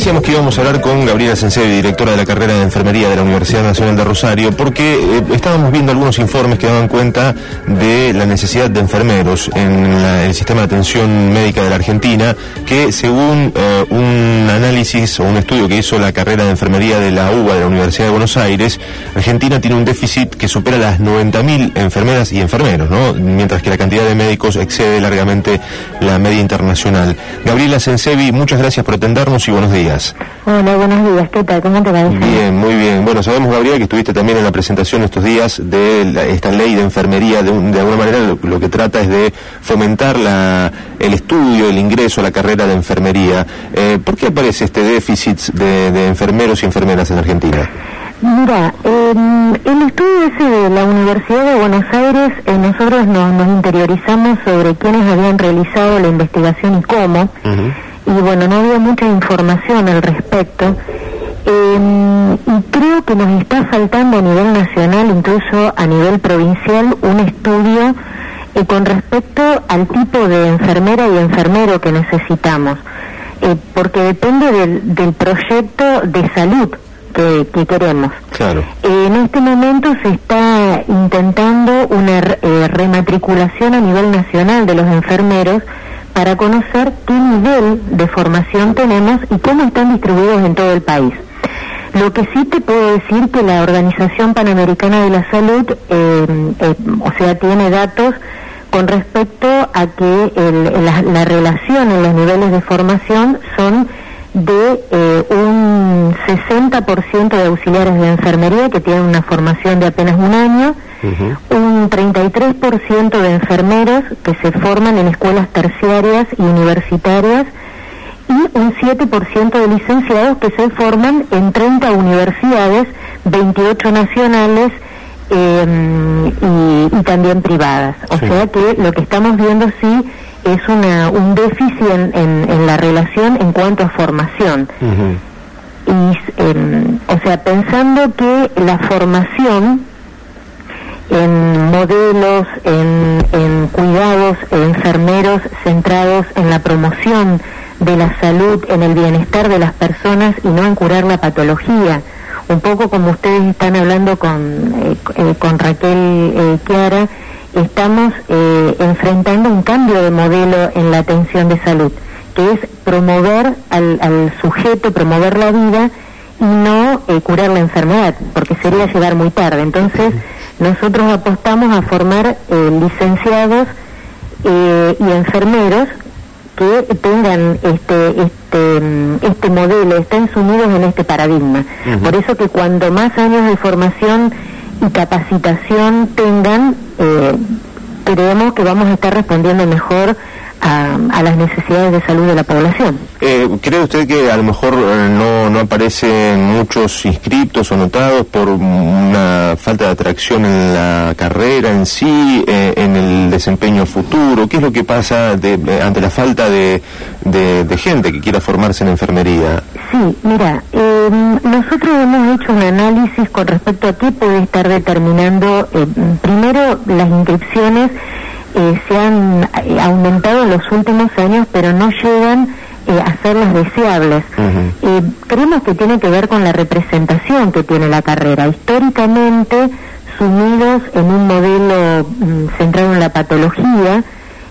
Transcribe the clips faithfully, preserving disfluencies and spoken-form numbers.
decíamos que íbamos a hablar con Gabriela Sensevi, directora de la carrera de Enfermería de la Universidad Nacional de Rosario, porque eh, estábamos viendo algunos informes que daban cuenta de la necesidad de enfermeros en la, el sistema de atención médica de la Argentina, que según eh, un análisis o un estudio que hizo la carrera de Enfermería de la U B A de la Universidad de Buenos Aires, Argentina tiene un déficit que supera las noventa mil enfermeras y enfermeros, ¿no? Mientras que la cantidad de médicos excede largamente la media internacional. Gabriela Sensevi, muchas gracias por atendernos y buenos días. Hola, buenos días, ¿qué tal? ¿Cómo te va? Bien, muy bien. Bueno, sabemos, Gabriela, que estuviste también en la presentación estos días de la, esta ley de enfermería. De, un, de alguna manera lo, lo que trata es de fomentar la, el estudio, el ingreso a la carrera de enfermería. Eh, ¿Por qué aparece este déficit de, de enfermeros y enfermeras en Argentina? Mira, eh, el estudio ese de la Universidad de Buenos Aires, eh, nosotros nos, nos interiorizamos sobre quiénes habían realizado la investigación y cómo, uh-huh. y bueno, no había mucha información al respecto, eh, y creo que nos está faltando a nivel nacional, incluso a nivel provincial, un estudio eh, con respecto al tipo de enfermera y enfermero que necesitamos, eh, porque depende del, del proyecto de salud Que, que queremos. Claro. Eh, en este momento se está intentando una eh, rematriculación a nivel nacional de los enfermeros para conocer qué nivel de formación tenemos y cómo están distribuidos en todo el país. Lo que sí te puedo decir que la Organización Panamericana de la Salud, eh, eh, o sea, tiene datos con respecto a que el, la, la relación en los niveles de formación son de eh, un sesenta por ciento de auxiliares de enfermería que tienen una formación de apenas un año, uh-huh. un treinta y tres por ciento de enfermeros que se forman en escuelas terciarias y universitarias y un siete por ciento de licenciados que se forman en treinta universidades, veintiocho nacionales eh, y, y también privadas. O sí. sea que lo que estamos viendo sí es una, un déficit en, en, en la relación en cuanto a formación. Uh-huh. Y, eh, o sea, pensando que la formación en modelos, en, en cuidados enfermeros centrados en la promoción de la salud, en el bienestar de las personas y no en curar la patología, un poco como ustedes están hablando con, eh, eh, con Raquel eh, Chiara, estamos eh, enfrentando un cambio de modelo en la atención de salud, que es promover al, al sujeto, promover la vida y no eh, curar la enfermedad, porque sería llegar muy tarde. Entonces, nosotros apostamos a formar eh, licenciados eh, y enfermeros que tengan este este este modelo, estén sumidos en este paradigma. Uh-huh. Por eso que cuando más años de formación y capacitación tengan, eh, creemos que vamos a estar respondiendo mejor a, a las necesidades de salud de la población. Eh, ¿Cree usted que a lo mejor eh, no, no aparecen muchos inscriptos o notados por una falta de atracción en la carrera en sí, eh, en el desempeño futuro? ¿Qué es lo que pasa de, de, ante la falta de, de, de gente que quiera formarse en enfermería? Sí, mira, eh, nosotros hemos hecho un análisis con respecto a qué puede estar determinando, eh, primero, las inscripciones eh, se han eh, aumentado en los últimos años, pero no llegan eh, a ser las deseables. Uh-huh. Eh, creemos que tiene que ver con la representación que tiene la carrera. Históricamente, sumidos en un modelo mm, centrado en la patología,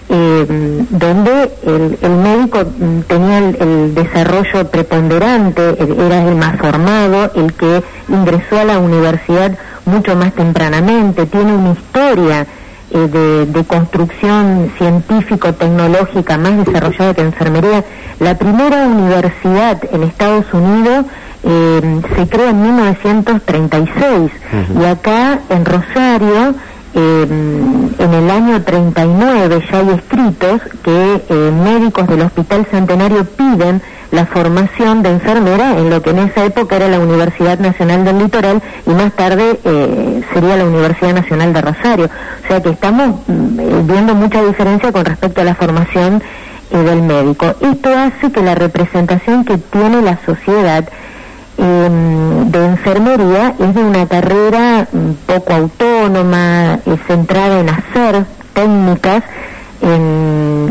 Eh, donde el, el médico mm, tenía el, el desarrollo preponderante, el, era el más formado, el que ingresó a la universidad mucho más tempranamente, tiene una historia eh, de, de construcción científico-tecnológica más desarrollada que enfermería. La primera universidad en Estados Unidos eh, se creó en mil novecientos treinta y seis, uh-huh. y acá en Rosario, Eh, en el año treinta y nueve ya hay escritos que eh, médicos del Hospital Centenario piden la formación de enfermera en lo que en esa época era la Universidad Nacional del Litoral y más tarde eh, sería la Universidad Nacional de Rosario. O sea que estamos eh, viendo mucha diferencia con respecto a la formación eh, del médico. Esto hace que la representación que tiene la sociedad Eh, de enfermería es de una carrera um, poco autónoma, eh, centrada en hacer técnicas en,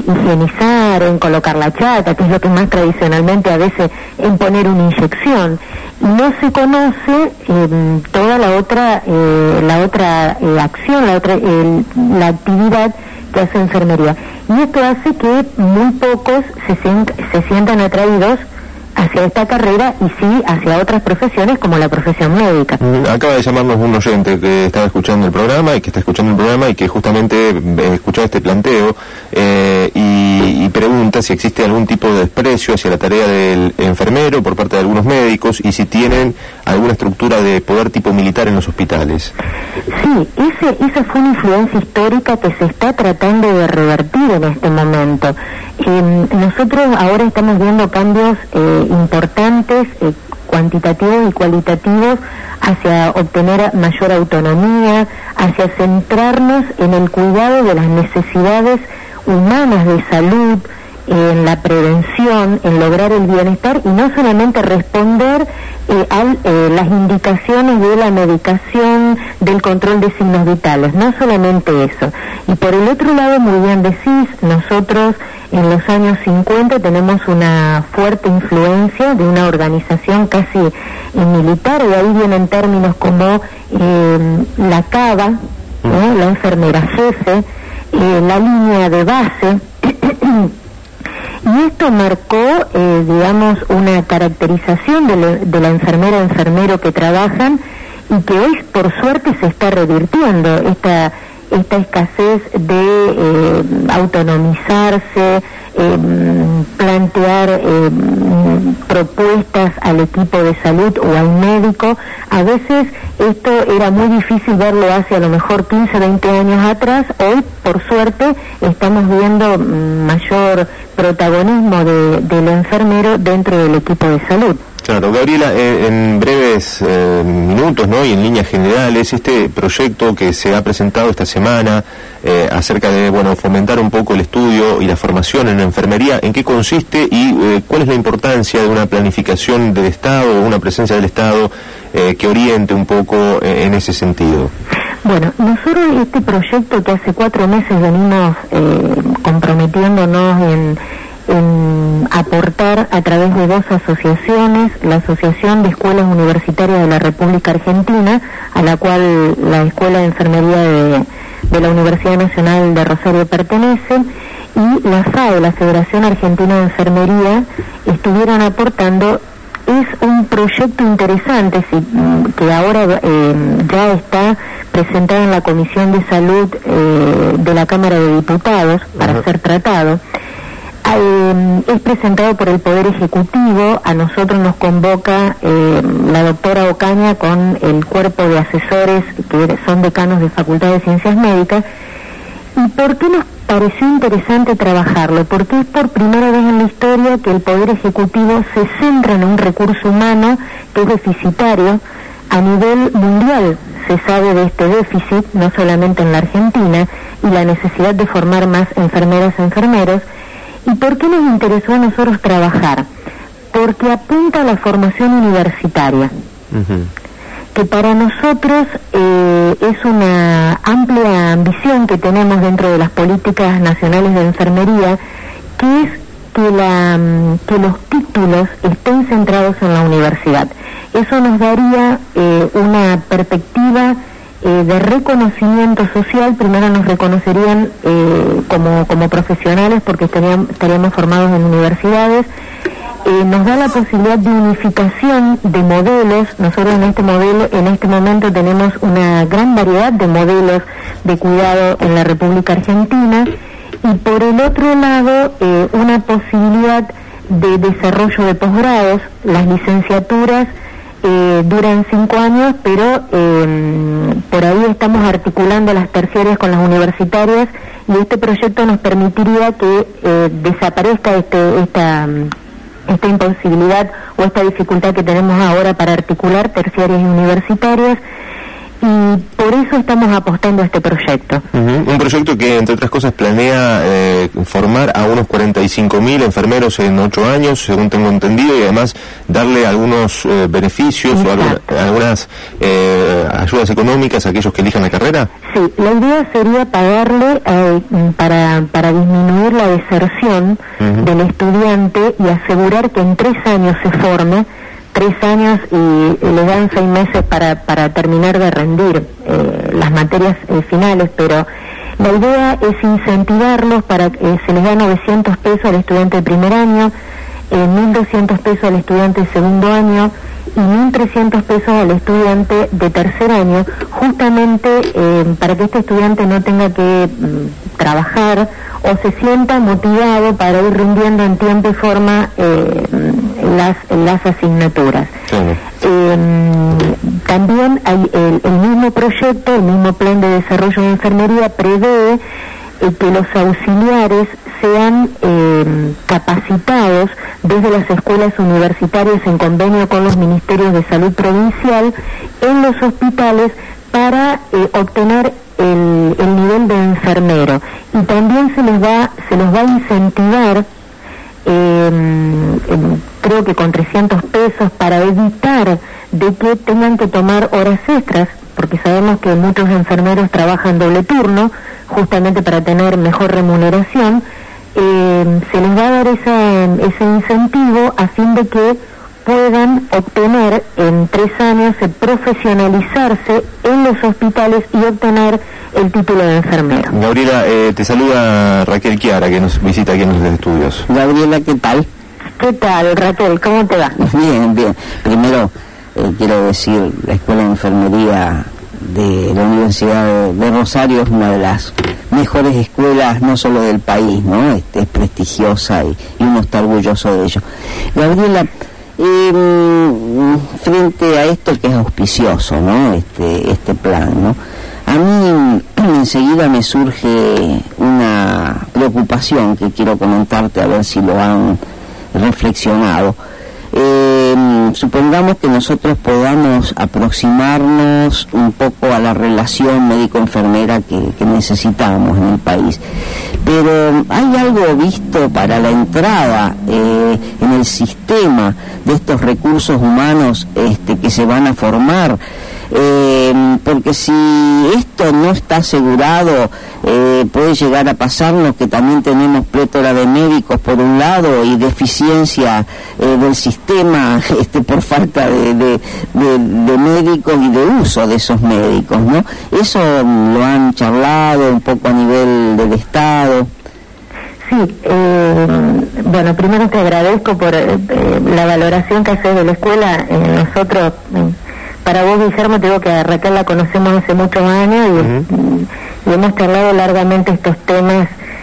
higienizar, en colocar la chata, que es lo que más tradicionalmente a veces, en poner una inyección. No se conoce eh, toda la otra eh, la otra eh, acción, la otra eh, la actividad que hace enfermería. Y esto hace que muy pocos se, sient, se sientan atraídos hacia esta carrera y sí hacia otras profesiones como la profesión médica. Acaba de llamarnos un oyente que estaba escuchando el programa y que está escuchando el programa y que justamente eh, escuchó este planteo eh, y, y pregunta si existe algún tipo de desprecio hacia la tarea del enfermero por parte de algunos médicos y si tienen alguna estructura de poder tipo militar en los hospitales. Sí, ese, esa fue una influencia histórica que se está tratando de revertir en este momento. Eh, nosotros ahora estamos viendo cambios eh, importantes, eh, cuantitativos y cualitativos, hacia obtener mayor autonomía, hacia centrarnos en el cuidado de las necesidades humanas de salud, eh, en la prevención, en lograr el bienestar y no solamente responder eh, a eh, las indicaciones de la medicación, del control de signos vitales, no solamente eso. Y por el otro lado, muy bien decís, nosotros en los años cincuenta tenemos una fuerte influencia de una organización casi eh, militar, y ahí vienen términos como eh, la cava, ¿eh? La enfermera jefe, eh, la línea de base, y esto marcó, eh, digamos, una caracterización de, le, de la enfermera o enfermero que trabajan y que hoy, por suerte, se está revirtiendo esta esta escasez de eh, autonomizarse, eh, plantear eh, propuestas al equipo de salud o al médico. A veces esto era muy difícil verlo hace a lo mejor quince, veinte años atrás. Hoy, por suerte, estamos viendo mayor protagonismo de, del enfermero dentro del equipo de salud. Claro, Gabriela, eh, en breves eh, minutos, ¿no?, y en líneas generales, este proyecto que se ha presentado esta semana eh, acerca de, bueno, fomentar un poco el estudio y la formación en la enfermería, ¿en qué consiste y eh, cuál es la importancia de una planificación del Estado o una presencia del Estado eh, que oriente un poco eh, en ese sentido? Bueno, nosotros este proyecto que hace cuatro meses venimos eh, comprometiéndonos en... en aportar a través de dos asociaciones, la Asociación de Escuelas Universitarias de la República Argentina, a la cual la Escuela de Enfermería de, de la Universidad Nacional de Rosario pertenece, y la F A E, la Federación Argentina de Enfermería, estuvieron aportando. Es un proyecto interesante, sí, que ahora eh, ya está presentado en la Comisión de Salud eh, de la Cámara de Diputados para uh-huh. ser tratado. Eh, es presentado por el Poder Ejecutivo. A nosotros nos convoca eh, la doctora Ocaña con el cuerpo de asesores que son decanos de Facultad de Ciencias Médicas. ¿Y por qué nos pareció interesante trabajarlo? Porque es por primera vez en la historia que el Poder Ejecutivo se centra en un recurso humano que es deficitario a nivel mundial. Se sabe de este déficit, no solamente en la Argentina, y la necesidad de formar más enfermeras y enfermeros. ¿Y por qué nos interesó a nosotros trabajar? Porque apunta a la formación universitaria, uh-huh. que para nosotros eh, es una amplia ambición que tenemos dentro de las políticas nacionales de enfermería, que es que, la, que los títulos estén centrados en la universidad. Eso nos daría eh, una perspectiva Eh, de reconocimiento social. Primero nos reconocerían eh, como, como profesionales porque estaríamos, estaríamos formados en universidades. Eh, nos da la posibilidad de unificación de modelos. Nosotros en este modelo, en este momento tenemos una gran variedad de modelos de cuidado en la República Argentina, y por el otro lado eh, una posibilidad de desarrollo de posgrados. Las licenciaturas Eh, duran cinco años, pero eh, por ahí estamos articulando las terciarias con las universitarias, y este proyecto nos permitiría que eh, desaparezca este, esta, esta imposibilidad o esta dificultad que tenemos ahora para articular terciarias y universitarias. y por eso estamos apostando a este proyecto. Uh-huh. Un proyecto que, entre otras cosas, planea eh, formar a unos cuarenta y cinco mil enfermeros en ocho años, según tengo entendido, y además darle algunos eh, beneficios Exacto. o alguna, algunas eh, ayudas económicas a aquellos que elijan la carrera. Sí, la idea sería pagarle eh, para, para disminuir la deserción uh-huh. del estudiante y asegurar que en tres años se forme, tres años y, y le dan seis meses para, para terminar de rendir eh, las materias eh, finales, pero la idea es incentivarlos para que eh, se les da novecientos pesos al estudiante de primer año, eh, mil doscientos pesos al estudiante de segundo año y mil trescientos pesos al estudiante de tercer año, justamente eh, para que este estudiante no tenga que mm, trabajar o se sienta motivado para ir rindiendo en tiempo y forma eh, las, las asignaturas. Sí. Eh, también hay el, el mismo proyecto, el mismo plan de desarrollo de enfermería prevé eh, que los auxiliares sean eh, capacitados desde las escuelas universitarias en convenio con los ministerios de salud provincial en los hospitales para eh, obtener el, el nivel de enfermero, y también se les va se los va a incentivar eh, eh, creo que con trescientos pesos para evitar de que tengan que tomar horas extras, porque sabemos que muchos enfermeros trabajan doble turno justamente para tener mejor remuneración. Eh, se les va a dar esa, ese incentivo a fin de que puedan obtener en tres años, eh, profesionalizarse en los hospitales y obtener el título de enfermero. Gabriela, eh, te saluda Raquel Chiara, que nos visita aquí en los estudios. Gabriela, ¿qué tal? ¿Qué tal, Raquel? ¿Cómo te va? Bien, bien. Primero, eh, quiero decir, la Escuela de Enfermería de la Universidad de, de Rosario es una de las mejores escuelas, no solo del país, ¿no? Este, es prestigiosa y, y uno está orgulloso de ello. Gabriela, eh, frente a esto que es auspicioso, ¿no? Este, este plan, ¿no? A mí enseguida me surge una preocupación que quiero comentarte a ver si lo han reflexionado. Eh, supongamos que nosotros podamos aproximarnos un poco a la relación médico-enfermera que, que necesitamos en el país, pero ¿hay algo visto para la entrada eh, en el sistema de estos recursos humanos este, que se van a formar? Eh, porque si esto no está asegurado, eh, puede llegar a pasarnos que también tenemos plétora de médicos por un lado y deficiencia eh, del sistema este, por falta de, de, de, de médicos y de uso de esos médicos, ¿no? Eso lo han charlado un poco a nivel del Estado. Sí, eh, bueno, primero te agradezco por eh, la valoración que haces de la escuela. Eh, nosotros... Eh, Para vos, Guillermo, te digo que a Raquel la conocemos hace muchos años y, uh-huh. y, y hemos charlado largamente estos temas.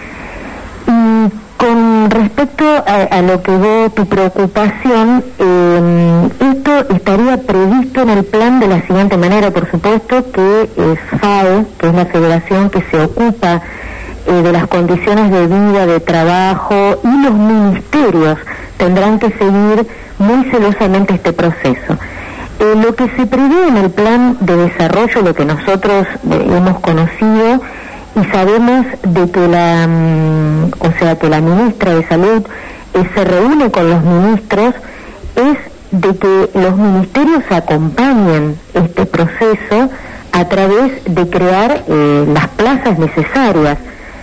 Y con respecto a, a lo que veo tu preocupación, eh, esto estaría previsto en el plan de la siguiente manera. Por supuesto que es FAE, que es la federación que se ocupa eh, de las condiciones de vida, de trabajo, y los ministerios tendrán que seguir muy celosamente este proceso. Eh, lo que se prevé en el plan de desarrollo, lo que nosotros eh, hemos conocido y sabemos de que la, mm, o sea, que la ministra de Salud eh, se reúne con los ministros, es de que los ministerios acompañen este proceso a través de crear eh, las plazas necesarias.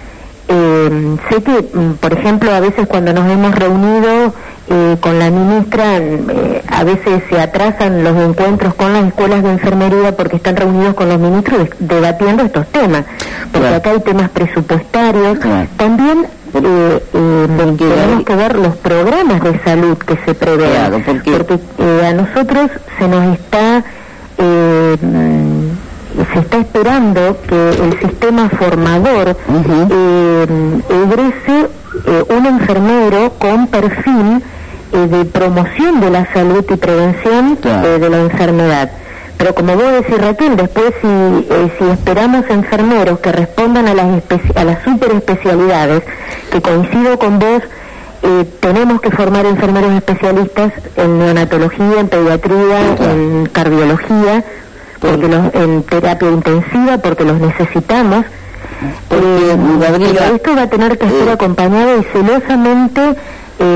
Eh, sé que, por ejemplo, a veces cuando nos hemos reunido eh, con la ministra, eh, a veces se atrasan los encuentros con las escuelas de enfermería porque están reunidos con los ministros debatiendo estos temas, porque claro. acá hay temas presupuestarios, claro. también eh, eh, tenemos que ver los programas de salud que se prevén, claro, porque, porque eh, a nosotros se nos está... Eh, se está esperando que el sistema formador uh-huh. eh, egrese eh, un enfermero con perfil eh, de promoción de la salud y prevención claro. eh, de la enfermedad. Pero como vos decís, Raquel, después si, eh, si esperamos enfermeros que respondan a las, especi- a las superespecialidades, que coincido con vos, eh, tenemos que formar enfermeros especialistas en neonatología, en pediatría, claro. en cardiología, porque los, en terapia intensiva, porque los necesitamos. Porque, eh, Gabriela, pero esto va a tener que ser eh, acompañado y celosamente eh,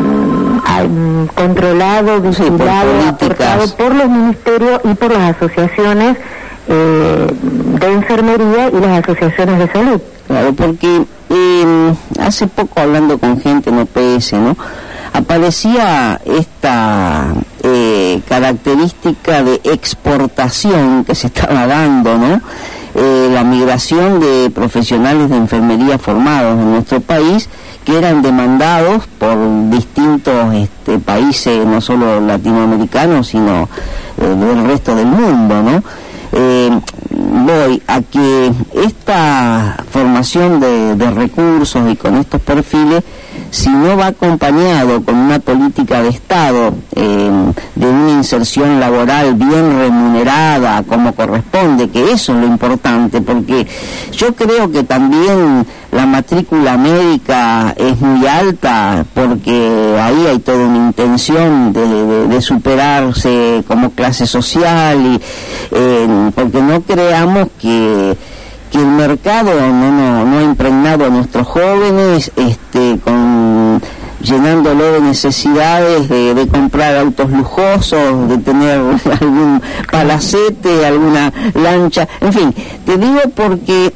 mm, controlado, vigilado, sí, aportado por los ministerios y por las asociaciones eh, de enfermería y las asociaciones de salud. Claro, porque eh, hace poco hablando con gente en O P S, ¿no?, aparecía esta eh, característica de exportación que se estaba dando, ¿no? Eh, la migración de profesionales de enfermería formados en nuestro país, que eran demandados por distintos este, países, no solo latinoamericanos, sino eh, del resto del mundo, ¿no? Eh, voy a que esta formación de, de recursos y con estos perfiles, si no va acompañado con una política de Estado, eh, de una inserción laboral bien remunerada como corresponde, que eso es lo importante, porque yo creo que también la matrícula médica es muy alta, porque ahí hay toda una intención de, de, de superarse como clase social, y eh, porque no creamos que que el mercado no, no, no ha impregnado a nuestros jóvenes este, con llenándolo de necesidades de, de comprar autos lujosos, de tener algún palacete, alguna lancha, en fin, te digo porque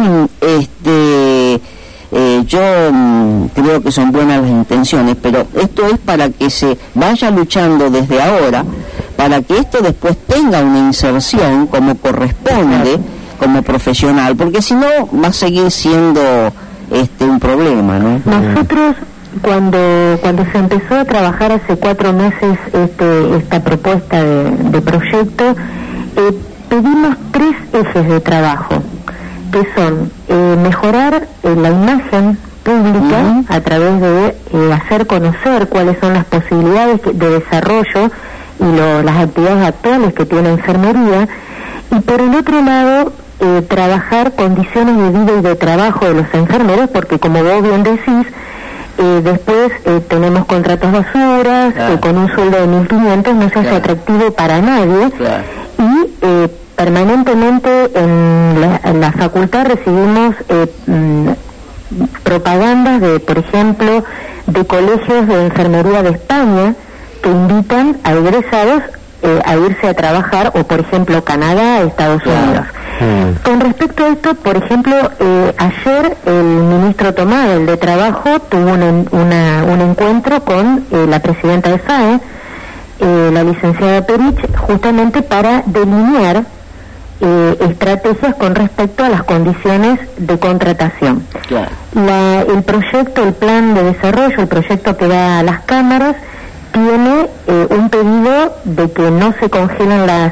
este eh, yo mm, creo que son buenas las intenciones, pero esto es para que se vaya luchando desde ahora, para que esto después tenga una inserción como corresponde como profesional, porque si no va a seguir siendo este un problema, ¿no? Nosotros cuando cuando se empezó a trabajar hace cuatro meses este esta propuesta de, de proyecto, eh, pedimos tres ejes de trabajo, que son eh, mejorar eh, la imagen pública uh-huh. a través de eh, hacer conocer cuáles son las posibilidades de desarrollo y lo, las actividades actuales que tiene enfermería, y por el otro lado Eh, trabajar condiciones de vida y de trabajo de los enfermeros, porque como vos bien decís, eh, después eh, tenemos contratos basuras, claro. que con un sueldo de mil quinientos no se hace claro. atractivo para nadie, claro. y eh, permanentemente en la, en la facultad recibimos eh, mm, propagandas de, por ejemplo, de colegios de enfermería de España que invitan a egresados eh, a irse a trabajar, o por ejemplo Canadá, Estados claro. Unidos. Mm. Con respecto a esto, por ejemplo, eh, ayer el ministro Tomá, el de Trabajo, tuvo una, una, un encuentro con eh, la presidenta de S A E, eh, la licenciada Perich, justamente para delinear eh, estrategias con respecto a las condiciones de contratación. Claro. La, el proyecto, el plan de desarrollo, el proyecto que va a las cámaras, tiene eh, un pedido de que no se congelen las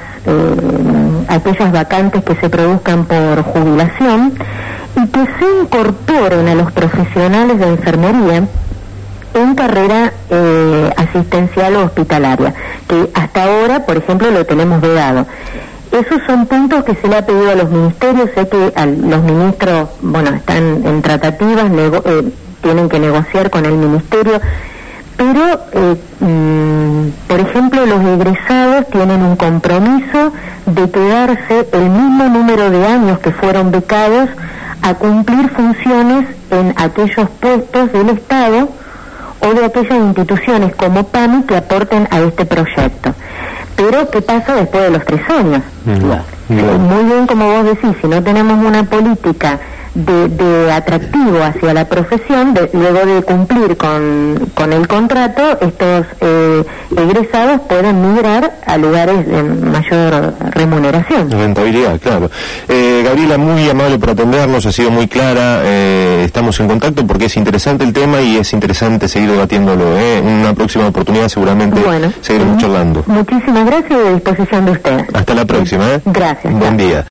eh, aquellas vacantes que se produzcan por jubilación y que se incorporen a los profesionales de enfermería en carrera eh, asistencial o hospitalaria, que hasta ahora, por ejemplo, lo tenemos vedado. Esos son puntos que se le ha pedido a los ministerios. Sé que a los ministros, bueno, están en tratativas, nego- eh, tienen que negociar con el ministerio, pero, eh, mmm, por ejemplo, los egresados tienen un compromiso de quedarse el mismo número de años que fueron becados a cumplir funciones en aquellos puestos del Estado o de aquellas instituciones como PAMI que aporten a este proyecto. Pero, ¿qué pasa después de los tres años? Mm-hmm. Eh, muy bien, como vos decís, si no tenemos una política De, de atractivo hacia la profesión, de, luego de cumplir con, con el contrato, estos eh, egresados pueden migrar a lugares de mayor remuneración. Rentabilidad, claro. Eh, Gabriela, muy amable por atendernos, ha sido muy clara, eh, estamos en contacto porque es interesante el tema y es interesante seguir debatiéndolo. ¿eh? En una próxima oportunidad seguramente bueno, seguiremos charlando. Muchísimas gracias y a disposición de ustedes. Hasta la próxima. ¿eh? Gracias. Buen día.